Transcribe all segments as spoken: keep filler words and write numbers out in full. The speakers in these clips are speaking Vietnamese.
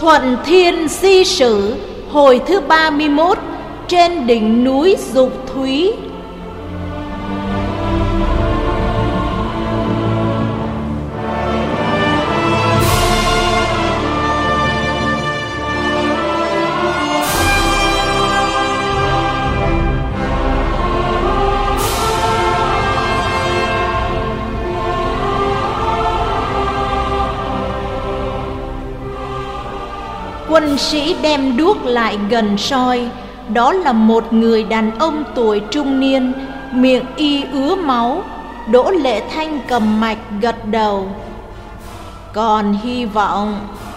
Thuận Thiên Di Sử hồi thứ ba mươi mốt, trên đỉnh núi Dục Thúy. Quân sĩ đem đuốc lại gần soi. Đó là một người đàn ông tuổi trung niên, miệng y ứa máu. Đỗ Lệ Thanh cầm mạch gật đầu. Còn hy vọng.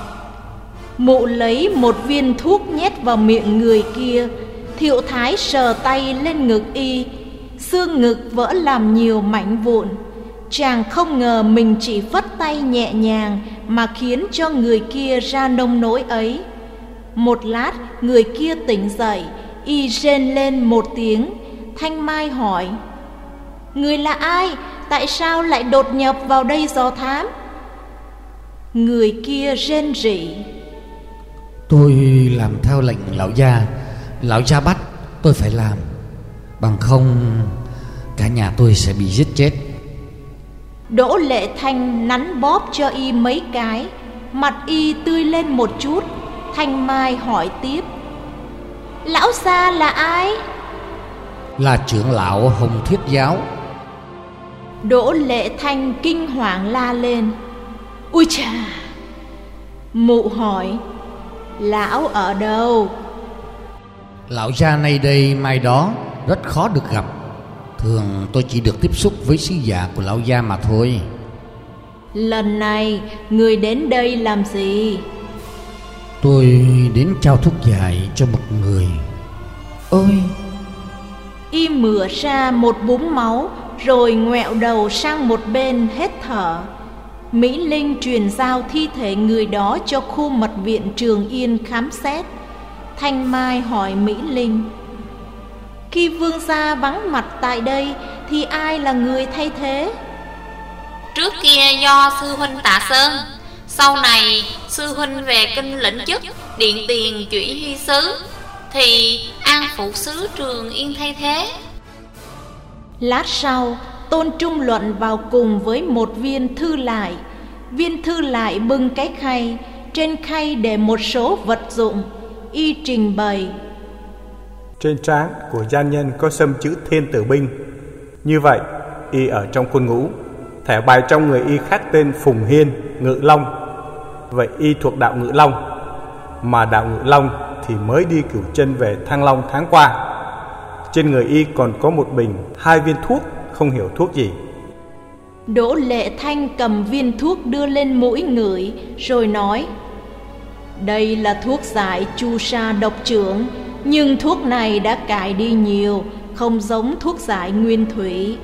Mụ lấy một viên thuốc nhét vào miệng người kia. Thiệu Thái sờ tay lên ngực y. Xương ngực vỡ làm nhiều mảnh vụn. Chàng không ngờ mình chỉ phất tay nhẹ nhàng mà khiến cho người kia ra nông nỗi ấy. Một lát người kia tỉnh dậy, y rên lên một tiếng. Thanh Mai hỏi: Người là ai? Tại sao lại đột nhập vào đây dò thám? Người kia rên rỉ: Tôi làm theo lệnh lão gia. Lão gia bắt tôi phải làm, bằng không cả nhà tôi sẽ bị giết chết. Đỗ Lệ Thanh nắn bóp cho y mấy cái. Mặt y tươi lên một chút. Thanh Mai hỏi tiếp: Lão gia là ai? Là trưởng lão Hồng Thuyết Giáo. Đỗ Lệ Thanh kinh hoàng la lên: Ui chà! Mụ hỏi: Lão ở đâu? Lão gia nay đây mai đó, rất khó được gặp. Thường tôi chỉ được tiếp xúc với sứ giả của lão gia mà thôi. Lần này người đến đây làm gì? Tôi đến trao thuốc giải cho một người. Ôi! Y mửa ra một búng máu, rồi ngoẹo đầu sang một bên hết thở. Mỹ Linh truyền giao thi thể người đó cho khu mật viện Trường Yên khám xét. Thanh Mai hỏi Mỹ Linh: Khi vương gia vắng mặt tại đây thì ai là người thay thế? Trước kia do sư huynh Tạ Sơn, sau này sư huynh về kinh lĩnh chức điện tiền chủy hy sứ, thì An phụ sứ Trường Yên thay thế. Lát sau, Tôn Trung Luận vào cùng với một viên thư lại. Viên thư lại bưng cái khay, trên khay để một số vật dụng. Y trình bày: Trên trán của gian nhân có xâm chữ Thiên Tử Binh. Như vậy y ở trong quân ngũ. Thẻ bài trong người y khác tên Phùng Hiên, Ngự Long. Vậy y thuộc đạo Ngự Long. Mà đạo Ngự Long thì mới đi cửu chân về Thăng Long tháng qua. Trên người y còn có một bình, hai viên thuốc, không hiểu thuốc gì. Đỗ Lệ Thanh cầm viên thuốc đưa lên mũi ngửi, rồi nói: Đây là thuốc giải chu sa độc trưởng, nhưng thuốc này đã cải đi nhiều, không giống thuốc giải nguyên thủy.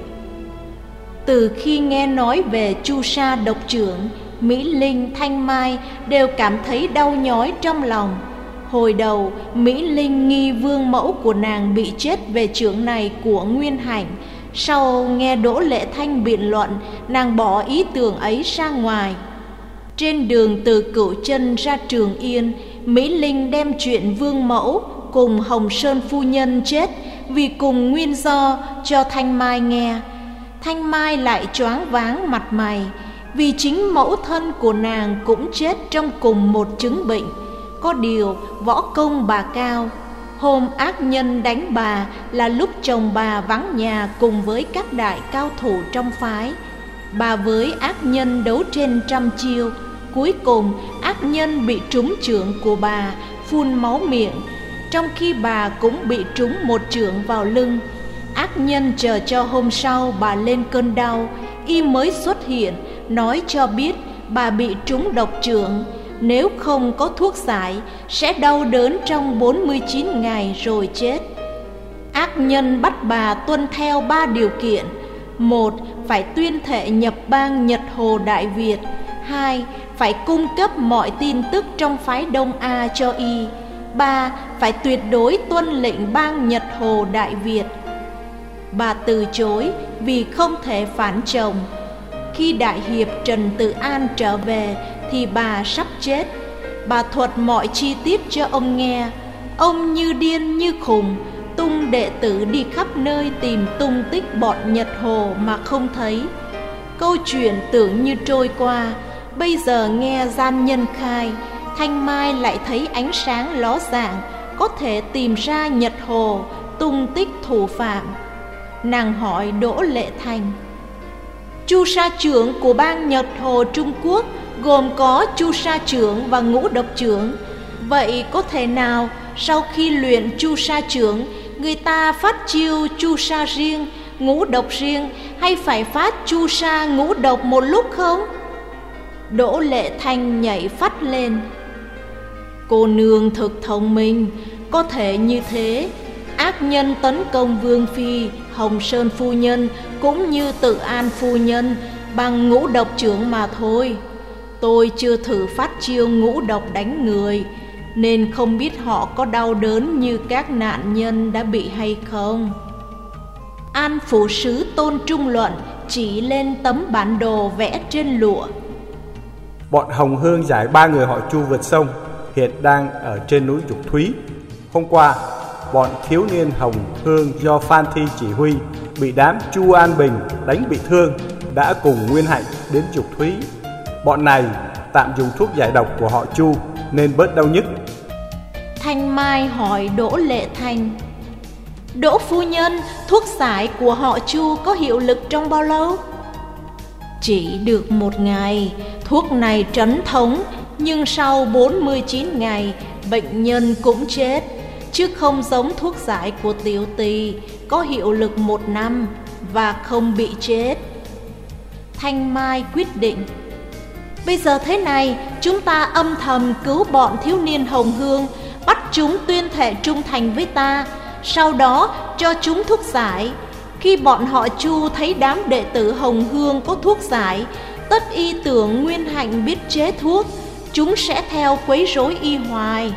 Từ khi nghe nói về chu sa độc trưởng, Mỹ Linh, Thanh Mai đều cảm thấy đau nhói trong lòng. Hồi đầu, Mỹ Linh nghi vương mẫu của nàng bị chết về chưởng này của Nguyên Hạnh. Sau nghe Đỗ Lệ Thanh biện luận, nàng bỏ ý tưởng ấy ra ngoài. Trên đường từ Cửu Chân ra Trường Yên, Mỹ Linh đem chuyện vương mẫu cùng Hồng Sơn phu nhân chết vì cùng nguyên do cho Thanh Mai nghe. Thanh Mai lại choáng váng mặt mày, vì chính mẫu thân của nàng cũng chết trong cùng một chứng bệnh. Có điều võ công bà cao. Hôm ác nhân đánh bà là lúc chồng bà vắng nhà cùng với các đại cao thủ trong phái. Bà với ác nhân đấu trên trăm chiêu. Cuối cùng ác nhân bị trúng chưởng của bà, phun máu miệng, trong khi bà cũng bị trúng một chưởng vào lưng. Ác nhân chờ cho hôm sau bà lên cơn đau, y mới xuất hiện nói cho biết bà bị trúng độc chưởng. Nếu không có thuốc giải sẽ đau đớn trong bốn mươi chín ngày rồi chết. Ác nhân bắt bà tuân theo ba điều kiện: một, phải tuyên thệ nhập bang Nhật Hồ Đại Việt. Hai, phải cung cấp mọi tin tức trong phái Đông A cho y. Ba, phải tuyệt đối tuân lệnh bang Nhật Hồ Đại Việt. Bà từ chối vì không thể phản chồng. Khi đại hiệp Trần Tự An trở về thì bà sắp chết. bà thuật mọi chi tiết cho ông nghe. Ông như điên như khùng, tung đệ tử đi khắp nơi tìm tung tích bọn Nhật Hồ mà không thấy. Câu chuyện tưởng như trôi qua, bây giờ nghe gian nhân khai, Thanh Mai lại thấy ánh sáng ló dạng, có thể tìm ra Nhật Hồ, tung tích thủ phạm. Nàng hỏi Đỗ Lệ Thành: Chu sa trưởng của bang Nhật Hồ Trung Quốc gồm có Chu sa trưởng và Ngũ độc trưởng. Vậy có thể nào sau khi luyện Chu sa trưởng, người ta phát chiêu Chu sa riêng, Ngũ độc riêng, hay phải phát Chu sa Ngũ độc một lúc không? Đỗ Lệ Thanh nhảy phắt lên: Cô nương thực thông minh, có thể như thế. Ác nhân tấn công Vương Phi, Hồng Sơn phu nhân cũng như Tự An phu nhân bằng Ngũ độc trưởng mà thôi. Tôi chưa thử phát chiêu ngũ độc đánh người, nên không biết họ có đau đớn như các nạn nhân đã bị hay không. An phủ sứ Tôn Trung Luận chỉ lên tấm bản đồ vẽ trên lụa: Bọn Hồng Hương giải ba người họ Chu vượt sông, hiện đang ở trên núi Dục Thúy. Hôm qua, bọn thiếu niên Hồng Hương do Phan Thi chỉ huy bị đám Chu An Bình đánh bị thương, đã cùng Nguyên Hạnh đến Dục Thúy. Bọn này tạm dùng thuốc giải độc của họ Chu nên bớt đau nhức. Thanh Mai hỏi Đỗ Lệ Thành: Đỗ phu nhân, thuốc giải của họ Chu có hiệu lực trong bao lâu? Chỉ được một ngày. Thuốc này trấn thống, nhưng sau bốn mươi chín ngày bệnh nhân cũng chết, chứ không giống thuốc giải của Tiểu Tỳ có hiệu lực một năm và không bị chết. Thanh Mai quyết định: Bây giờ thế này, chúng ta âm thầm cứu bọn thiếu niên Hồng Hương, bắt chúng tuyên thệ trung thành với ta, sau đó cho chúng thuốc giải. Khi bọn họ Chu thấy đám đệ tử Hồng Hương có thuốc giải, tất y tưởng Nguyên Hạnh biết chế thuốc, chúng sẽ theo quấy rối y hoài.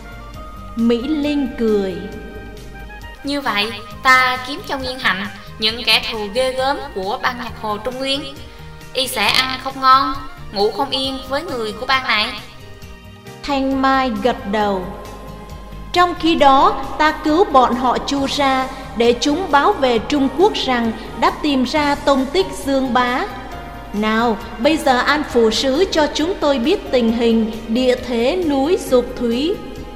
Mỹ Linh cười: Như vậy ta kiếm cho Nguyên Hạnh những kẻ thù ghê gớm của bang Nhật Hồ Trung Nguyên. Y sẽ ăn không ngon, ngủ không yên với người của bang này. Thanh Mai gật đầu: Trong khi đó ta cứu bọn họ Chu ra, để chúng báo về Trung Quốc rằng đã tìm ra tông tích Dương Bá. Nào, bây giờ An phủ sứ cho chúng tôi biết tình hình địa thế núi Dục Thúy.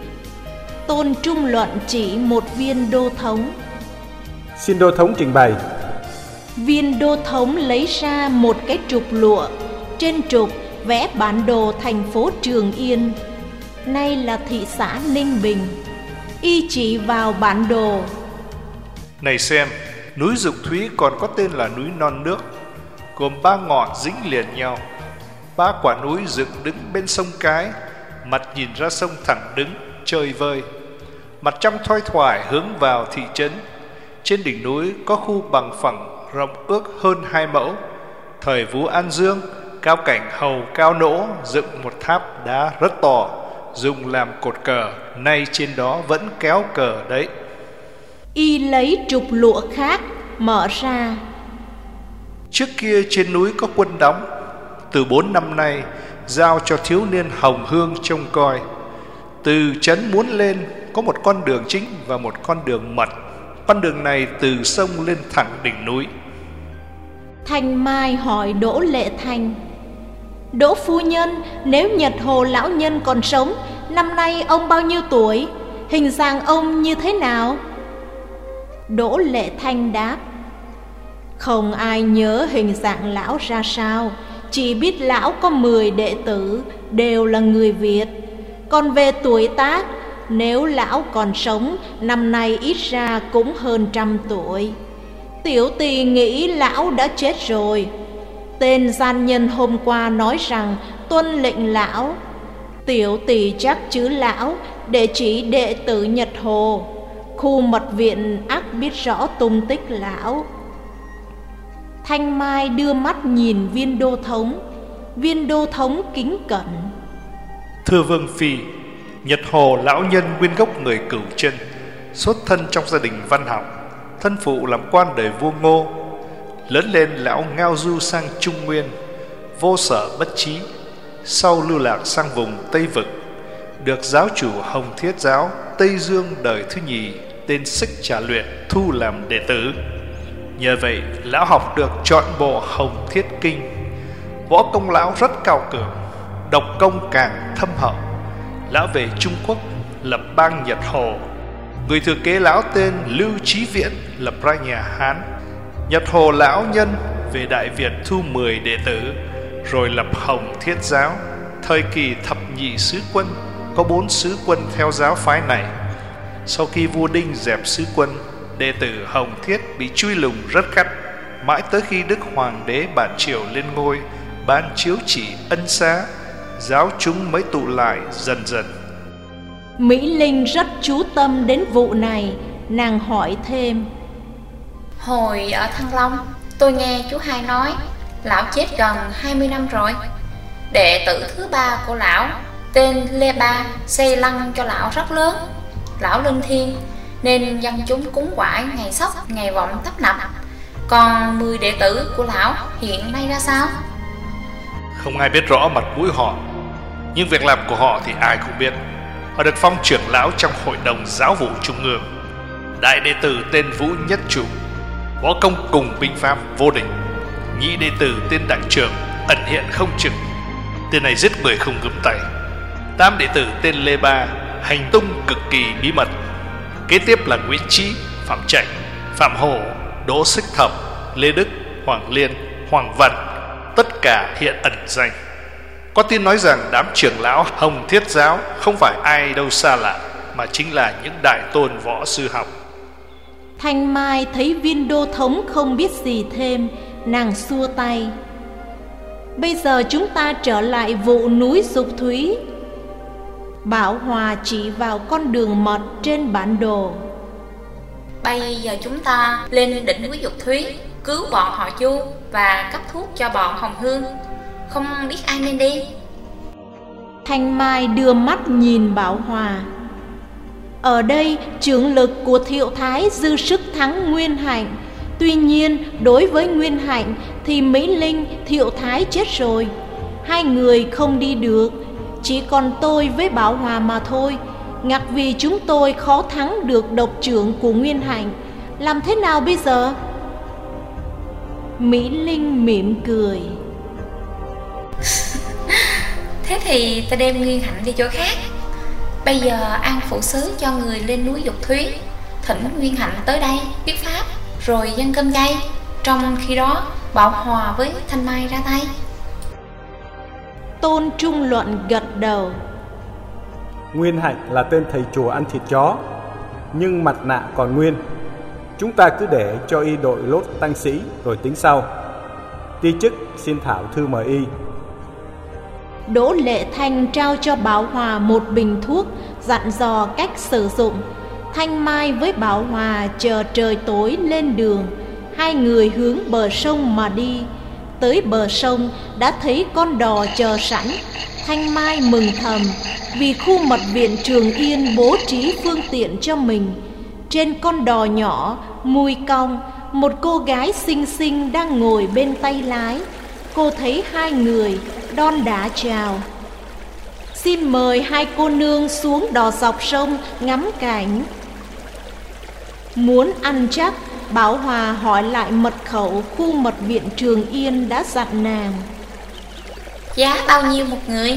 Tôn Trung Luận chỉ một viên đô thống. Xin đô thống trình bày. Viên đô thống lấy ra một cái trục lụa, trên trục vẽ bản đồ thành phố Trường Yên, nay là thị xã Ninh Bình. Y chỉ vào bản đồ: Này xem, núi Dục Thúy còn có tên là núi Non Nước, gồm ba ngọn dính liền nhau. Ba quả núi dựng đứng bên sông Cái, mặt nhìn ra sông thẳng đứng, chơi vơi. Mặt trong thoai thoải hướng vào thị trấn. Trên đỉnh núi có khu bằng phẳng rộng ước hơn hai mẫu. Thời vú An Dương, cao cảnh hầu Cao Nỗ dựng một tháp đá rất to, dùng làm cột cờ, nay trên đó vẫn kéo cờ đấy. Y lấy trục lụa khác mở ra: Trước kia trên núi có quân đóng, từ bốn năm nay giao cho thiếu niên Hồng Hương trông coi. Từ trấn muốn lên có một con đường chính và một con đường mật. Con đường này từ sông lên thẳng đỉnh núi. Thanh Mai hỏi Đỗ Lệ Thành: Đỗ phu nhân, nếu Nhật Hồ lão nhân còn sống, năm nay ông bao nhiêu tuổi? Hình dạng ông như thế nào? Đỗ Lệ Thanh đáp: Không ai nhớ hình dạng lão ra sao, chỉ biết lão có mười đệ tử, đều là người Việt. Còn về tuổi tác, nếu lão còn sống, năm nay ít ra cũng hơn trăm tuổi. Tiểu Tỳ nghĩ lão đã chết rồi. Tên gian nhân hôm qua nói rằng tuân lệnh lão. Tiểu Tỳ chắc chứ lão để chỉ đệ tử Nhật Hồ. Khu mật viện ắt biết rõ tung tích lão. Thanh Mai đưa mắt nhìn viên đô thống. Viên đô thống kính cẩn: Thưa Vương Phi, Nhật Hồ lão nhân nguyên gốc người Cửu Chân, xuất thân trong gia đình văn học. Thân phụ làm quan đời vua Ngô. Lớn lên lão ngao du sang Trung Nguyên, vô sở bất trí. Sau lưu lạc sang vùng Tây Vực, được giáo chủ Hồng Thiết giáo Tây Dương đời thứ nhì tên Xích Trả Luyện thu làm đệ tử. Nhờ vậy, lão học được trọn bộ Hồng Thiết Kinh. Võ công lão rất cao cường, độc công càng thâm hậu. Lão về Trung Quốc lập bang Nhật Hồ. Người thừa kế lão tên Lưu Chí Viễn lập ra nhà Hán. Nhật Hồ lão nhân về Đại Việt thu mười đệ tử, rồi lập Hồng Thiết giáo. Thời kỳ thập nhị sứ quân, có bốn sứ quân theo giáo phái này. Sau khi vua Đinh dẹp sứ quân, đệ tử Hồng Thiết bị truy lùng rất gắt, mãi tới khi Đức Hoàng đế Bản Triều lên ngôi, ban chiếu chỉ ân xá, giáo chúng mới tụ lại dần dần. Mỹ Linh rất chú tâm đến vụ này, nàng hỏi thêm: Hồi ở Thăng Long, tôi nghe chú hai nói lão chết gần hai mươi năm rồi. Đệ tử thứ ba của lão tên Lê Ba xây lăng cho lão rất lớn, lão linh thiêng, nên dân chúng cúng quải ngày sóc ngày vọng tấp nập. Còn mười đệ tử của lão hiện nay ra sao? Không ai biết rõ mặt mũi họ, nhưng việc làm của họ thì ai cũng biết. Họ được phong trưởng lão trong hội đồng giáo vụ trung ương. Đại đệ tử tên Vũ Nhất Trụ, võ công cùng binh pháp vô địch. Nhị đệ tử tên Đại Trường, ẩn hiện không chừng, tên này giết người không gớm tay. Tam đệ tử tên Lê Ba, hành tung cực kỳ bí mật. Kế tiếp là Nguyễn Trí, Phạm Trạch, Phạm Hổ, Đỗ Xích Thập, Lê Đức, Hoàng Liên, Hoàng Văn, tất cả hiện ẩn danh. Có tin nói rằng đám trưởng lão Hồng Thiết giáo không phải ai đâu xa lạ, mà chính là những đại tôn võ sư học. Thanh Mai thấy Viên đô thống không biết gì thêm, nàng xua tay: Bây giờ chúng ta trở lại vụ núi Dục Thúy. Bảo Hòa chỉ vào con đường mật trên bản đồ. Bây giờ chúng ta lên đỉnh núi Dục Thúy, cứu bọn họ Chu và cấp thuốc cho bọn Hồng Hương. Không biết ai nên đi. Thanh Mai đưa mắt nhìn Bảo Hòa. Ở đây trưởng lực của Thiệu Thái dư sức thắng Nguyên Hạnh. Tuy nhiên đối với Nguyên Hạnh thì Mỹ Linh, Thiệu Thái chết rồi, hai người không đi được. Chỉ còn tôi với Bảo Hòa mà thôi. Ngặt vì chúng tôi khó thắng được độc trưởng của Nguyên Hạnh. Làm thế nào bây giờ? Mỹ Linh mỉm cười. Thế thì ta đem Nguyên Hạnh đi chỗ khác. Bây giờ An phụ sứ cho người lên núi Dục Thúy, thỉnh Nguyên Hạnh tới đây thuyết pháp, rồi dâng cơm chay. Trong khi đó Bảo Hòa với Thanh Mai ra tay. Tôn Trung Luận gật đầu. Nguyên Hạnh là tên thầy chùa ăn thịt chó, nhưng mặt nạ còn nguyên. Chúng ta cứ để cho y đội lốt tăng sĩ rồi tính sau. Ti chức xin thảo thư mời y. Đỗ Lệ Thanh trao cho Bảo Hòa một bình thuốc, dặn dò cách sử dụng. Thanh Mai với Bảo Hòa chờ trời tối lên đường. Hai người hướng bờ sông mà đi. Tới bờ sông đã thấy con đò chờ sẵn. Thanh Mai mừng thầm vì khu mật viện Trường Yên bố trí phương tiện cho mình. Trên con đò nhỏ mùi cong, một cô gái xinh xinh đang ngồi bên tay lái. Cô thấy hai người đon đả chào: Xin mời hai cô nương xuống đò dọc sông ngắm cảnh. Muốn ăn chắc, Bảo Hòa hỏi lại mật khẩu khu mật viện Trường Yên đã dặn nàng. Giá bao nhiêu một người?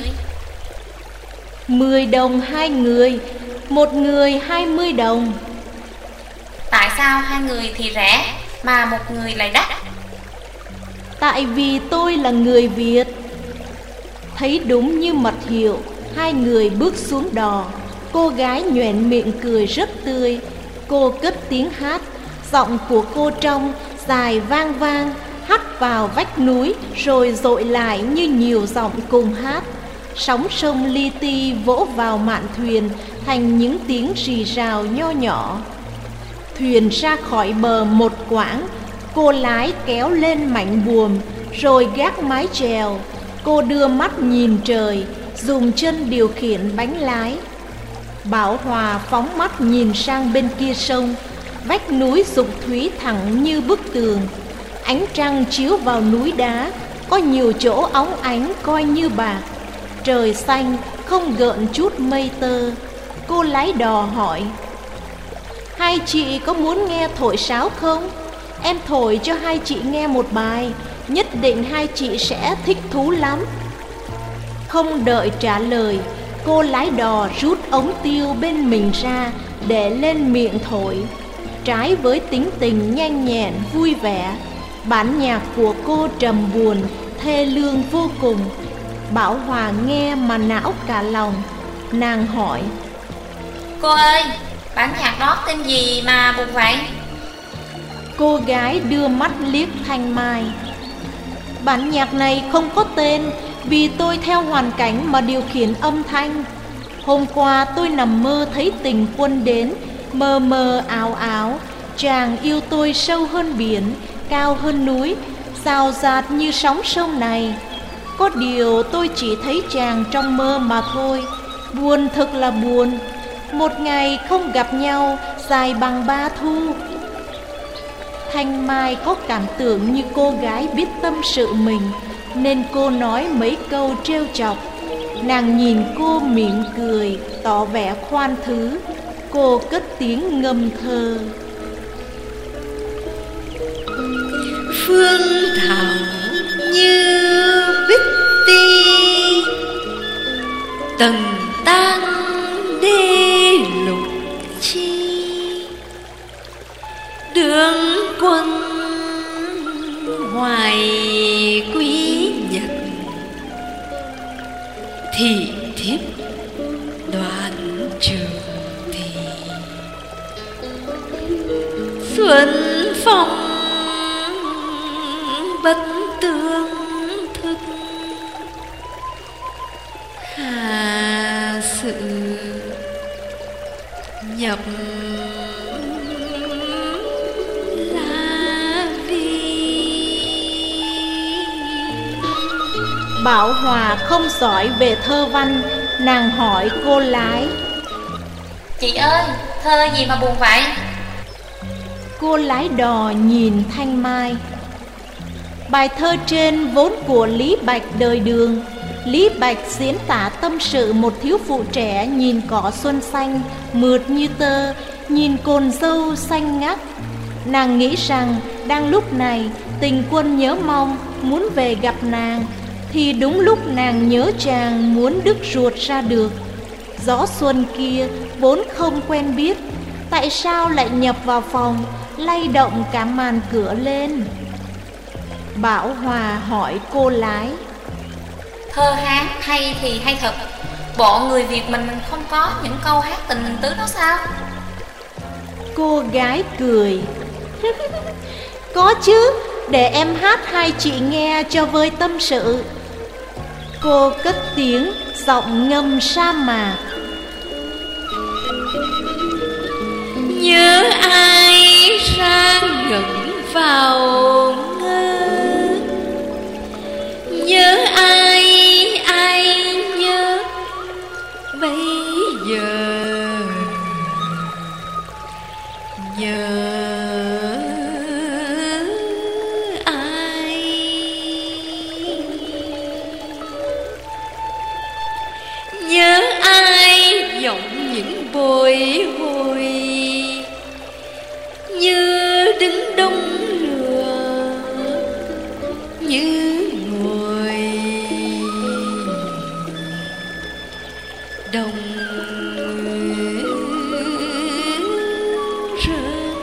Mười đồng hai người, một người hai mươi đồng. Tại sao hai người thì rẻ mà một người lại đắt? Tại vì tôi là người Việt. Thấy đúng như mật hiệu, hai người bước xuống đò. Cô gái nhoẻn miệng cười rất tươi. Cô cất tiếng hát. Giọng của cô trong, dài vang vang, hắt vào vách núi rồi dội lại như nhiều giọng cùng hát. Sóng sông li ti vỗ vào mạn thuyền thành những tiếng rì rào nho nhỏ. Thuyền ra khỏi bờ một quãng, cô lái kéo lên mảnh buồm rồi gác mái chèo. Cô đưa mắt nhìn trời, dùng chân điều khiển bánh lái. Bảo Hòa phóng mắt nhìn sang bên kia sông. Vách núi Dục Thúy thẳng như bức tường. Ánh trăng chiếu vào núi đá, có nhiều chỗ óng ánh coi như bạc. Trời xanh, không gợn chút mây tơ. Cô lái đò hỏi: hai chị có muốn nghe thổi sáo không? Em thổi cho hai chị nghe một bài, nhất định hai chị sẽ thích thú lắm. Không đợi trả lời, cô lái đò rút ống tiêu bên mình ra để lên miệng thổi. Trái với tính tình nhanh nhẹn vui vẻ, bản nhạc của cô trầm buồn thê lương vô cùng. Bảo Hòa nghe mà não cả lòng. Nàng hỏi: cô ơi, bản nhạc đó tên gì mà buồn vậy? Cô gái đưa mắt liếc Thanh Mai. Bản nhạc này không có tên, vì tôi theo hoàn cảnh mà điều khiển âm thanh. Hôm qua tôi nằm mơ thấy tình quân đến, mờ mờ ảo ảo. Chàng yêu tôi sâu hơn biển, cao hơn núi, rào rạt như sóng sông này. Có điều tôi chỉ thấy chàng trong mơ mà thôi. Buồn thật là buồn. Một ngày không gặp nhau, dài bằng ba thu. Thanh Mai có cảm tưởng như cô gái biết tâm sự mình, nên cô nói mấy câu trêu chọc. Nàng nhìn cô mỉm cười, tỏ vẻ khoan thứ. Cô cất tiếng ngâm thơ: phương thảo như bích ti, tầng tang đê lục chi. Đường quân hoài quý nhật, thị thiếp đoạn trường thì. Xuân phong bất tương thức, hà sự nhập la vi. Bảo Hòa không giỏi về thơ văn. Nàng hỏi cô lái: chị ơi, thơ gì mà buồn vậy? Cô lái đò nhìn Thanh Mai. Bài thơ trên vốn của Lý Bạch đời Đường. Lý Bạch diễn tả tâm sự một thiếu phụ trẻ nhìn cỏ xuân xanh, mượt như tơ, nhìn cồn dâu xanh ngắt. Nàng nghĩ rằng đang lúc này tình quân nhớ mong, muốn về gặp nàng, thì đúng lúc nàng nhớ chàng muốn đứt ruột ra được. Gió xuân kia vốn không quen biết, tại sao lại nhập vào phòng, lay động cả màn cửa lên? Bảo Hòa hỏi cô lái: thơ hát hay thì hay thật, bộ người Việt mình không có những câu hát tình tứ đó sao? Cô gái cười: có chứ, để em hát hai chị nghe cho vơi tâm sự. Cô cất tiếng giọng ngâm sa mạc: nhớ ai ra ngẩn vào ngơ, nhớ ai ai nhớ bây giờ, nhớ ai nhớ ai giọng những bồi hồi như đứng đông lửa, như ngồi đồng rơi.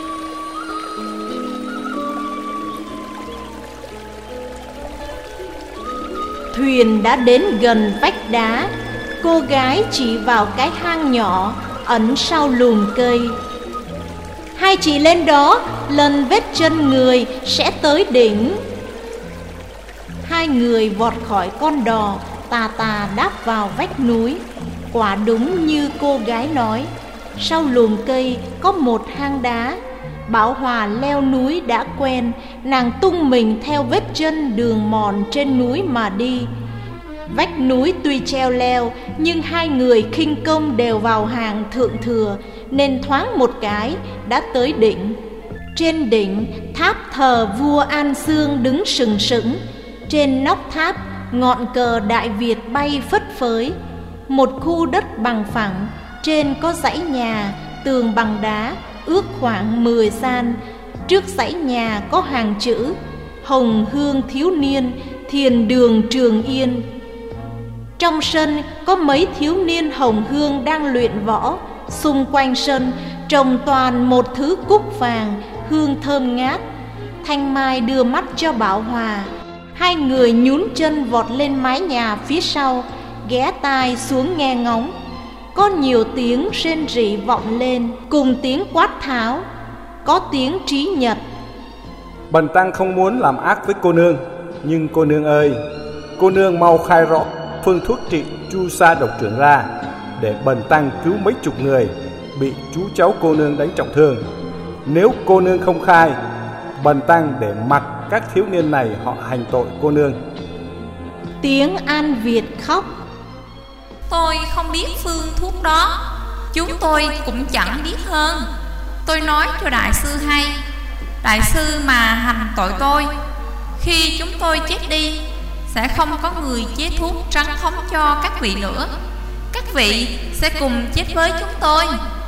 Thuyền đã đến gần vách đá. Cô gái chỉ vào cái hang nhỏ ẩn sau lùm cây: hai chị lên đó, lần vết chân người sẽ tới đỉnh. Hai người vọt khỏi con đò, tà tà đáp vào vách núi. Quả đúng như cô gái nói, sau lùm cây có một hang đá. Bảo Hòa leo núi đã quen, nàng tung mình theo vết chân đường mòn trên núi mà đi. Vách núi tuy treo leo, nhưng hai người khinh công đều vào hàng thượng thừa, nên thoáng một cái đã tới đỉnh. Trên đỉnh, tháp thờ vua An Dương đứng sừng sững. Trên nóc tháp, ngọn cờ Đại Việt bay phất phới. một khu đất bằng phẳng, trên có dãy nhà, tường bằng đá, ước khoảng mười gian. Trước dãy nhà có hàng chữ Hồng Hương Thiếu Niên, Thiền Đường Trường Yên. Trong sân có mấy thiếu niên hồng hương đang luyện võ. Xung quanh sân trồng toàn một thứ cúc vàng, hương thơm ngát. Thanh Mai đưa mắt cho Bảo Hòa. Hai người nhún chân vọt lên mái nhà phía sau, ghé tai xuống nghe ngóng. Có nhiều tiếng rên rỉ vọng lên, cùng tiếng quát tháo. Có tiếng Trí Nhật: Bần tăng không muốn làm ác với cô nương, nhưng cô nương ơi, cô nương mau khai rõ phương thuốc trị chu sa độc trưởng ra, để bần tăng cứu mấy chục người bị chú cháu cô nương đánh trọng thương. Nếu cô nương không khai, bần tăng để mặc các thiếu niên này họ hành tội cô nương. Tiếng An Việt khóc: Tôi không biết phương thuốc đó, chúng tôi cũng chẳng biết hơn. Tôi nói cho đại sư hay, đại sư mà hành tội tôi, khi chúng tôi chết đi sẽ không có người chế thuốc trắng thống cho các vị nữa. Các vị sẽ cùng chết với chúng tôi.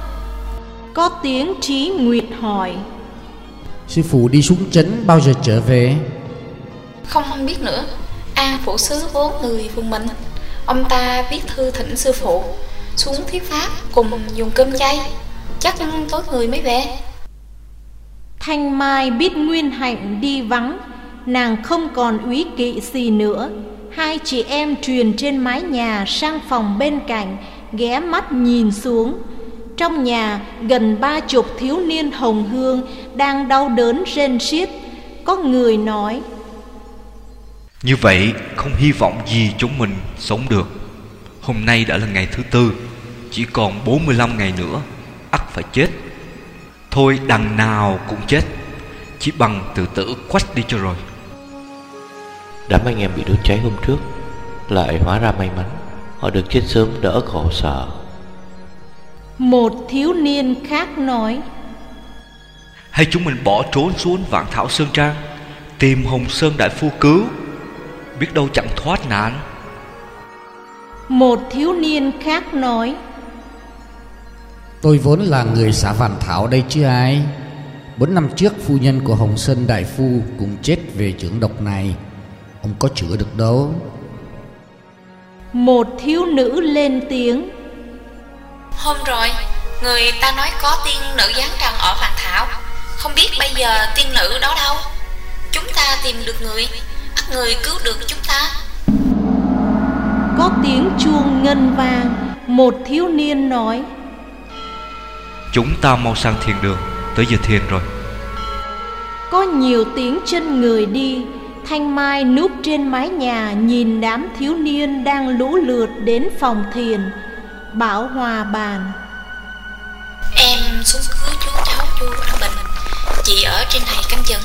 Có tiếng Trí Nguyệt hỏi: Sư phụ đi xuống trấn bao giờ trở về? Không không biết nữa. An Phủ Sứ vốn người vùng mình, ông ta viết thư thỉnh sư phụ xuống thuyết pháp cùng dùng cơm chay. Chắc tối người mới về. Thanh Mai biết Nguyên Hạnh đi vắng, nàng không còn úy kỵ gì nữa. Hai chị em truyền trên mái nhà sang phòng bên cạnh, ghé mắt nhìn xuống. Trong nhà gần ba chục thiếu niên hồng hương đang đau đớn rên xiết. Có người nói: Như vậy không hy vọng gì chúng mình sống được. Hôm nay đã là ngày thứ tư, chỉ còn bốn mươi lăm ngày nữa, ắt phải chết. Thôi đằng nào cũng chết, chỉ bằng tự tử quách đi cho rồi. Đám anh em bị đốt cháy hôm trước lại hóa ra may mắn, họ được chết sớm đỡ khổ sở. Một thiếu niên khác nói: Hay chúng mình bỏ trốn xuống Vạn Thảo Sơn Trang, tìm Hồng Sơn đại phu cứu, biết đâu chẳng thoát nạn. Một thiếu niên khác nói: Tôi vốn là người xã Vạn Thảo đây chứ ai. Bốn năm trước phu nhân của Hồng Sơn đại phu cũng chết về chưởng độc này, ông có chữa được đâu. Một thiếu nữ lên tiếng: Hôm rồi người ta nói có tiên nữ giáng trần ở Vạn Thảo, không biết bây giờ tiên nữ đó đâu. Chúng ta tìm được người, ắt người cứu được chúng ta. Có tiếng chuông ngân vang. Một thiếu niên nói: Chúng ta mau sang thiền đường, tới giờ thiền rồi. Có nhiều tiếng chân người đi. Thanh Mai núp trên mái nhà nhìn đám thiếu niên đang lũ lượt đến phòng thiền. Bảo Hòa bàn: Em xuống cứu chú cháu Chu Văn Bình, chị ở trên này canh chừng.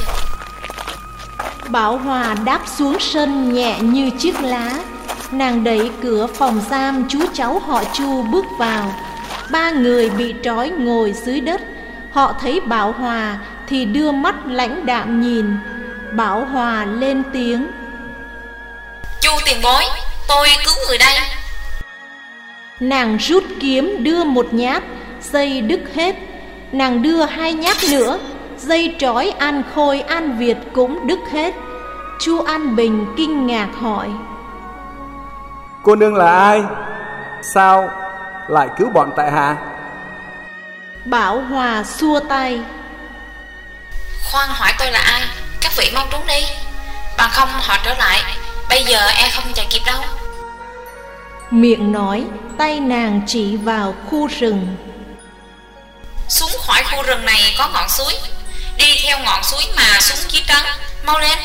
Bảo Hòa đáp xuống sân nhẹ như chiếc lá. Nàng đẩy cửa phòng giam chú cháu họ Chu bước vào. Ba người bị trói ngồi dưới đất. Họ thấy Bảo Hòa thì đưa mắt lãnh đạm nhìn. Bảo Hòa lên tiếng: Chu tiền bối, tôi cứu người đây. Nàng rút kiếm đưa một nhát, dây đứt hết. Nàng đưa hai nhát nữa, dây trói An Khôi An Việt cũng đứt hết. Chu An Bình kinh ngạc hỏi: Cô nương là ai? Sao lại cứu bọn tại hạ? Bảo Hòa xua tay: Khoan hỏi tôi là ai, các vị mau trốn đi, bằng không họ trở lại, bây giờ e không chạy kịp đâu. Miệng nói, tay nàng chỉ vào khu rừng. Xuống khỏi khu rừng này có ngọn suối, đi theo ngọn suối mà xuống dưới trấn, mau lên.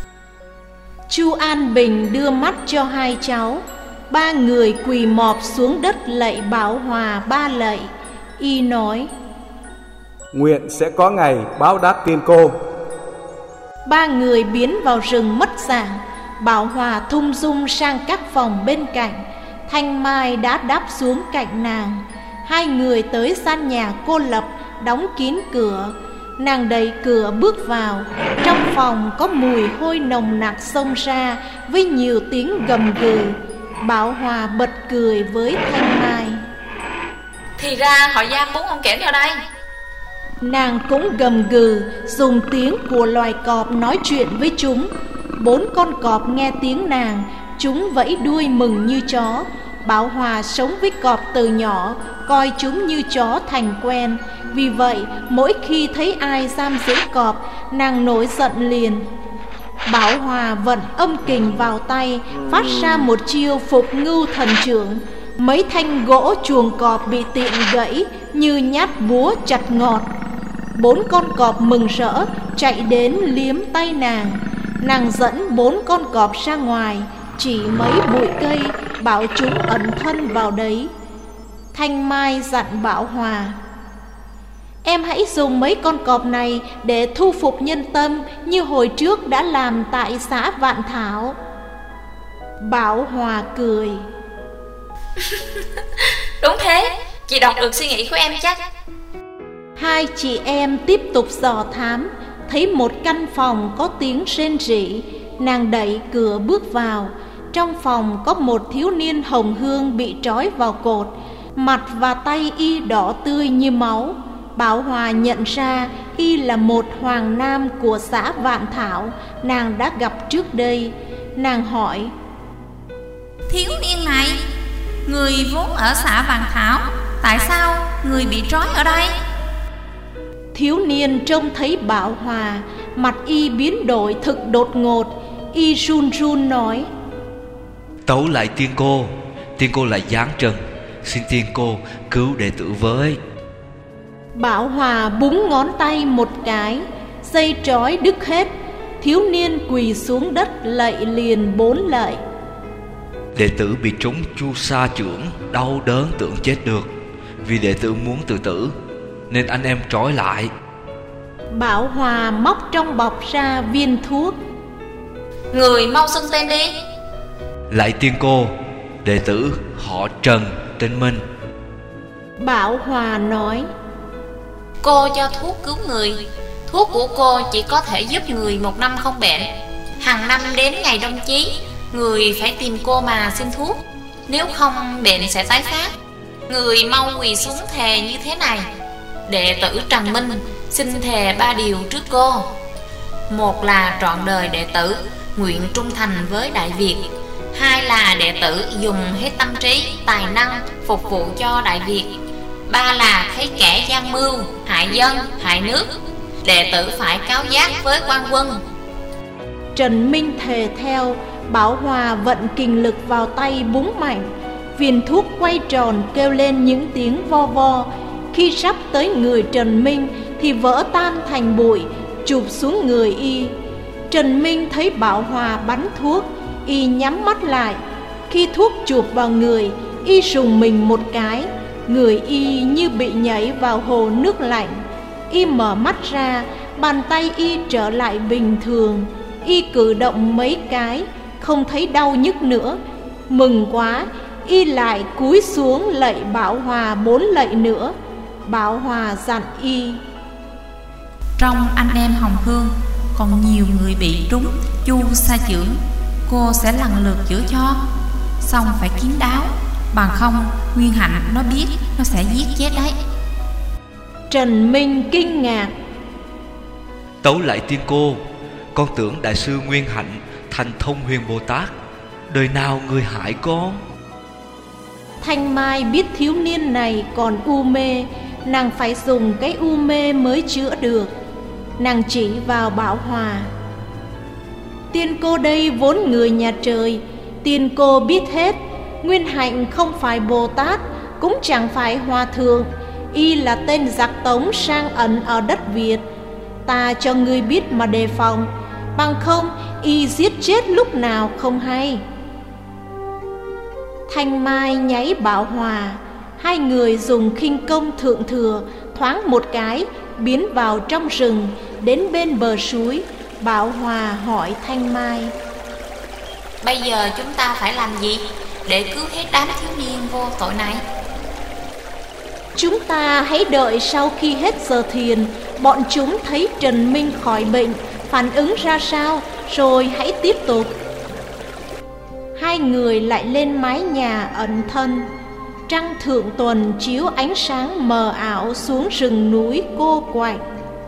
Chu An Bình đưa mắt cho hai cháu. Ba người quỳ mọp xuống đất lạy Bảo Hòa ba lạy. Y nói: Nguyện sẽ có ngày báo đáp tiên cô. Ba người biến vào rừng mất dạng. Bảo Hòa thung dung sang các phòng bên cạnh. Thanh Mai đã đáp xuống cạnh nàng. Hai người tới gian nhà cô lập, đóng kín cửa. Nàng đẩy cửa bước vào. Trong phòng có mùi hôi nồng nặc xông ra với nhiều tiếng gầm gừ. Bảo Hòa bật cười với Thanh Mai. Thì ra họ giam bốn con kẽm vào đây. Nàng cũng gầm gừ, dùng tiếng của loài cọp nói chuyện với chúng. Bốn con cọp nghe tiếng nàng, chúng vẫy đuôi mừng như chó. Bảo Hòa sống với cọp từ nhỏ, coi chúng như chó thành quen. Vì vậy, mỗi khi thấy ai giam giữ cọp, nàng nổi giận liền. Bảo Hòa vận âm kình vào tay, phát ra một chiêu phục ngưu thần trưởng. Mấy thanh gỗ chuồng cọp bị tiện gãy như nhát búa chặt ngọt. Bốn con cọp mừng rỡ chạy đến liếm tay nàng. Nàng dẫn bốn con cọp ra ngoài, chỉ mấy bụi cây, bảo chúng ẩn thân vào đấy. Thanh Mai dặn Bảo Hòa: em hãy dùng mấy con cọp này để thu phục nhân tâm, như hồi trước đã làm tại xã Vạn Thảo. Bảo Hòa cười. Đúng thế, chị đọc được suy nghĩ của em chắc. Hai chị em tiếp tục dò thám, thấy một căn phòng có tiếng rên rỉ. Nàng đẩy cửa bước vào. Trong phòng có một thiếu niên hồng hương bị trói vào cột, mặt và tay y đỏ tươi như máu. Bảo Hòa nhận ra y là một hoàng nam của xã Vạn Thảo, nàng đã gặp trước đây. Nàng hỏi: thiếu niên này, người vốn ở xã Vạn Thảo, tại sao người bị trói ở đây? Thiếu niên trông thấy Bảo Hòa, mặt y biến đổi thực đột ngột. Y run run nói: tấu lại tiên cô, tiên cô lại giáng trần, xin tiên cô cứu đệ tử với. Bảo Hòa búng ngón tay một cái, dây trói đứt hết. Thiếu niên quỳ xuống đất lạy liền bốn lạy. Đệ tử bị trúng chu sa chưởng, đau đớn tưởng chết được. Vì đệ tử muốn tự tử nên anh em trói lại. Bảo Hòa móc trong bọc ra viên thuốc. Người mau xưng tên đi. Lại tiên cô, đệ tử họ Trần, tên Minh. Bảo Hòa nói: cô cho thuốc cứu người. Thuốc của cô chỉ có thể giúp người một năm không bệnh. Hàng năm đến ngày đông chí, người phải tìm cô mà xin thuốc, nếu không bệnh sẽ tái phát. Người mau quỳ xuống thề như thế này: đệ tử Trần Minh xin thề ba điều trước cô. Một là trọn đời đệ tử nguyện trung thành với Đại Việt. Hai là đệ tử dùng hết tâm trí, tài năng phục vụ cho Đại Việt. Ba là thấy kẻ gian mưu, hại dân, hại nước, đệ tử phải cáo giác với quan quân. Trần Minh thề theo. Bảo Hòa vận kình lực vào tay búng mạnh. Viên thuốc quay tròn kêu lên những tiếng vo vo. Khi sắp tới người Trần Minh thì vỡ tan thành bụi, chụp xuống người y. Trần Minh thấy Bảo Hòa bắn thuốc, y nhắm mắt lại. Khi thuốc chụp vào người, y rùng mình một cái. Người y như bị nhảy vào hồ nước lạnh. Y mở mắt ra, bàn tay y trở lại bình thường. Y cử động mấy cái, không thấy đau nhức nữa. Mừng quá, y lại cúi xuống lạy Bảo Hòa bốn lạy nữa. Bảo Hòa dặn y: trong anh em Hồng Hương còn nhiều người bị trúng chu sa chưởng, cô sẽ lần lượt chữa cho. Xong phải kín đáo, bằng không Nguyên Hạnh nó biết nó sẽ giết chết đấy. Trần Minh kinh ngạc: tấu lại tiên cô, con tưởng đại sư Nguyên Hạnh thành Thông Huyền Bồ Tát, đời nào người hại con? Thanh Mai biết thiếu niên này còn u mê, nàng phải dùng cái u mê mới chữa được. Nàng chỉ vào Bảo Hòa: tiên cô đây vốn người nhà trời, tiên cô biết hết. Nguyên Hạnh không phải Bồ Tát, cũng chẳng phải hòa thượng. Y là tên giặc Tống sang ẩn ở đất Việt. Ta cho ngươi biết mà đề phòng, bằng không y giết chết lúc nào không hay. Thanh Mai nháy Bảo Hòa. Hai người dùng khinh công thượng thừa, thoáng một cái biến vào trong rừng, đến bên bờ suối. Bảo Hòa hỏi Thanh Mai: bây giờ chúng ta phải làm gì để cứu hết đám thiếu niên vô tội này? Chúng ta hãy đợi sau khi hết giờ thiền, bọn chúng thấy Trần Minh khỏi bệnh, phản ứng ra sao, rồi hãy tiếp tục. Hai hai người lại lên mái nhà ẩn thân. Trăng thượng tuần chiếu ánh sáng mờ ảo xuống rừng núi cô quạnh.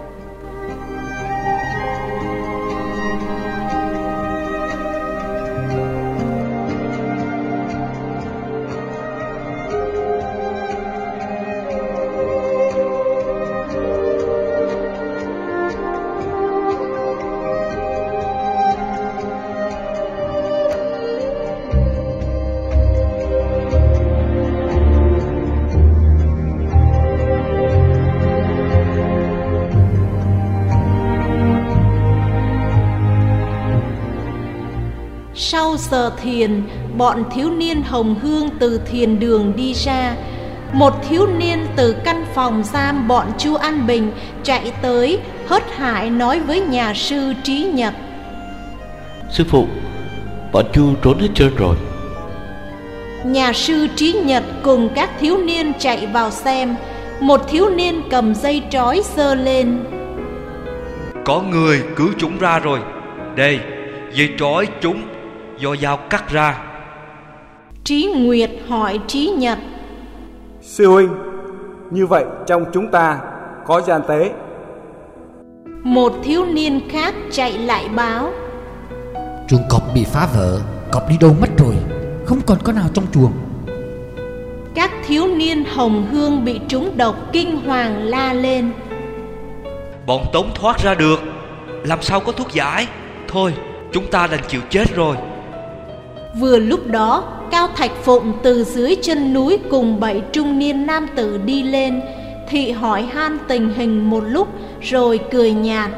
Sau giờ thiền, bọn thiếu niên Hồng Hương từ thiền đường đi ra. Một thiếu niên từ căn phòng giam bọn Chu An Bình chạy tới, hớt hải nói với nhà sư Trí Nhật: Sư phụ, bọn Chu trốn hết trơn rồi. Nhà sư Trí Nhật cùng các thiếu niên chạy vào xem. Một thiếu niên cầm dây trói giơ lên: Có người cứu chúng ra rồi. Đây, dây trói chúng do dao cắt ra. Trí Nguyệt hỏi Trí Nhật: Sư huynh, như vậy trong chúng ta có gian tế? Một thiếu niên khác chạy lại báo: Chuồng cọp bị phá vỡ, cọp đi đâu mất rồi, không còn con nào trong chuồng. Các thiếu niên Hồng Hương bị trúng độc kinh hoàng la lên: Bọn Tống thoát ra được, làm sao có thuốc giải? Thôi, chúng ta đành chịu chết rồi. Vừa lúc đó, Cao Thạch Phụng từ dưới chân núi cùng bảy trung niên nam tử đi lên. Thị hỏi han tình hình một lúc rồi cười nhạt: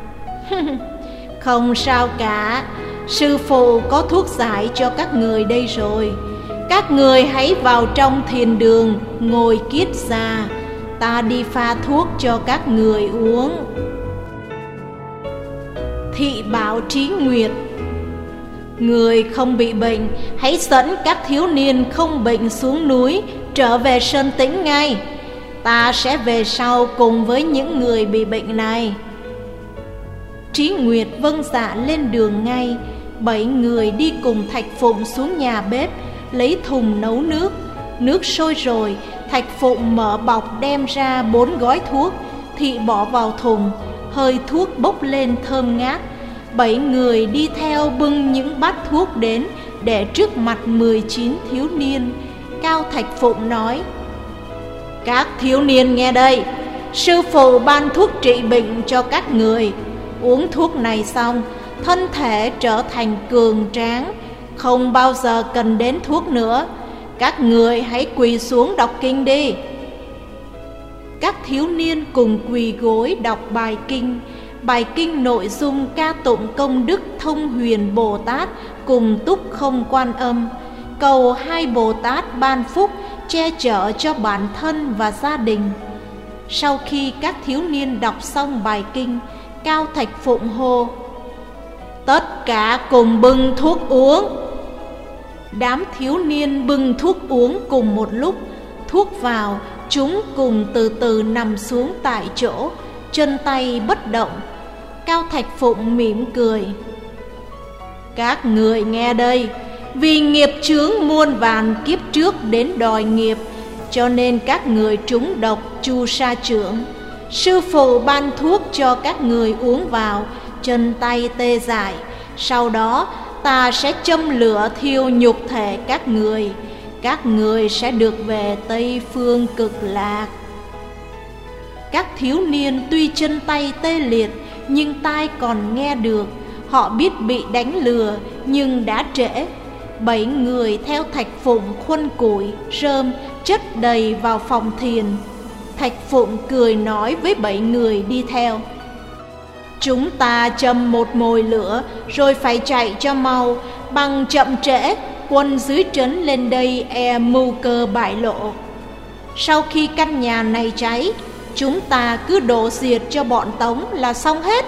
Không sao cả, sư phụ có thuốc giải cho các người đây rồi. Các người hãy vào trong thiền đường ngồi kiết già, ta đi pha thuốc cho các người uống. Thị bảo Trí Nguyệt: Người không bị bệnh, hãy dẫn các thiếu niên không bệnh xuống núi, trở về Sơn Tĩnh ngay. Ta sẽ về sau cùng với những người bị bệnh này. Trí Nguyệt vâng dạ lên đường ngay. Bảy người đi cùng Thạch Phụng xuống nhà bếp, lấy thùng nấu nước. Nước sôi rồi, Thạch Phụng mở bọc đem ra bốn gói thuốc. Thị bỏ vào thùng, hơi thuốc bốc lên thơm ngát. Bảy người đi theo bưng những bát thuốc đến để trước mặt mười chín thiếu niên. Cao Thạch Phụng nói: Các thiếu niên nghe đây, sư phụ ban thuốc trị bệnh cho các người. Uống thuốc này xong, thân thể trở thành cường tráng, không bao giờ cần đến thuốc nữa. Các người hãy quỳ xuống đọc kinh đi. Các thiếu niên cùng quỳ gối đọc bài kinh. Bài kinh nội dung ca tụng công đức Thông Huyền Bồ Tát cùng Túc Không Quan Âm, cầu hai Bồ Tát ban phúc che chở cho bản thân và gia đình. Sau khi các thiếu niên đọc xong bài kinh, Cao Thạch Phụng hô: Tất cả cùng bưng thuốc uống. Đám thiếu niên bưng thuốc uống cùng một lúc. Thuốc vào, chúng cùng từ từ nằm xuống tại chỗ, chân tay bất động. Cao Thạch Phụng mỉm cười: Các người nghe đây, vì nghiệp chướng muôn vàn kiếp trước đến đòi nghiệp, cho nên các người trúng độc chu sa trưởng. Sư phụ ban thuốc cho các người uống vào, chân tay tê dại. Sau đó ta sẽ châm lửa thiêu nhục thể các người. Các người sẽ được về Tây Phương Cực Lạc. Các thiếu niên tuy chân tay tê liệt nhưng tai còn nghe được. Họ biết bị đánh lừa nhưng đã trễ. Bảy người theo Thạch Phụng khuân củi, rơm chất đầy vào phòng thiền. Thạch Phụng cười nói với bảy người đi theo: Chúng ta châm một mồi lửa rồi phải chạy cho mau. Bằng chậm trễ, quân dưới trấn lên đây e mưu cơ bại lộ. Sau khi căn nhà này cháy, chúng ta cứ đổ diệt cho bọn Tống là xong hết.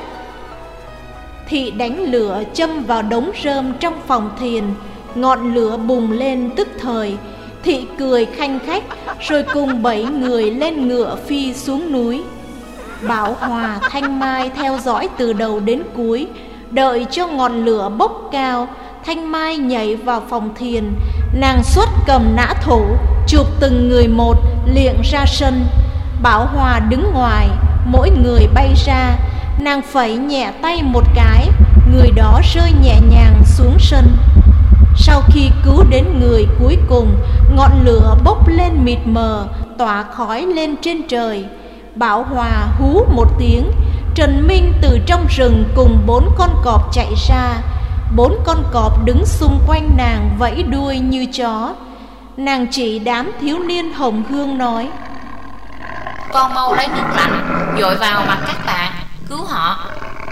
Thị đánh lửa châm vào đống rơm trong phòng thiền. Ngọn lửa bùng lên tức thời. Thị cười khanh khách rồi cùng bảy người lên ngựa phi xuống núi. Bảo Hòa, Thanh Mai theo dõi từ đầu đến cuối. Đợi cho ngọn lửa bốc cao, Thanh Mai nhảy vào phòng thiền. Nàng xuất cầm nã thủ, chụp từng người một, liệng ra sân. Bảo Hòa đứng ngoài, mỗi người bay ra. Nàng phẩy nhẹ tay một cái, người đó rơi nhẹ nhàng xuống sân. Sau khi cứu đến người cuối cùng, ngọn lửa bốc lên mịt mờ, tỏa khói lên trên trời. Bảo Hòa hú một tiếng, Trần Minh từ trong rừng cùng bốn con cọp chạy ra. Bốn con cọp đứng xung quanh nàng vẫy đuôi như chó. Nàng chỉ đám thiếu niên Hồng Hương nói: Con mau lấy nước lạnh dội vào mặt các bạn, cứu họ.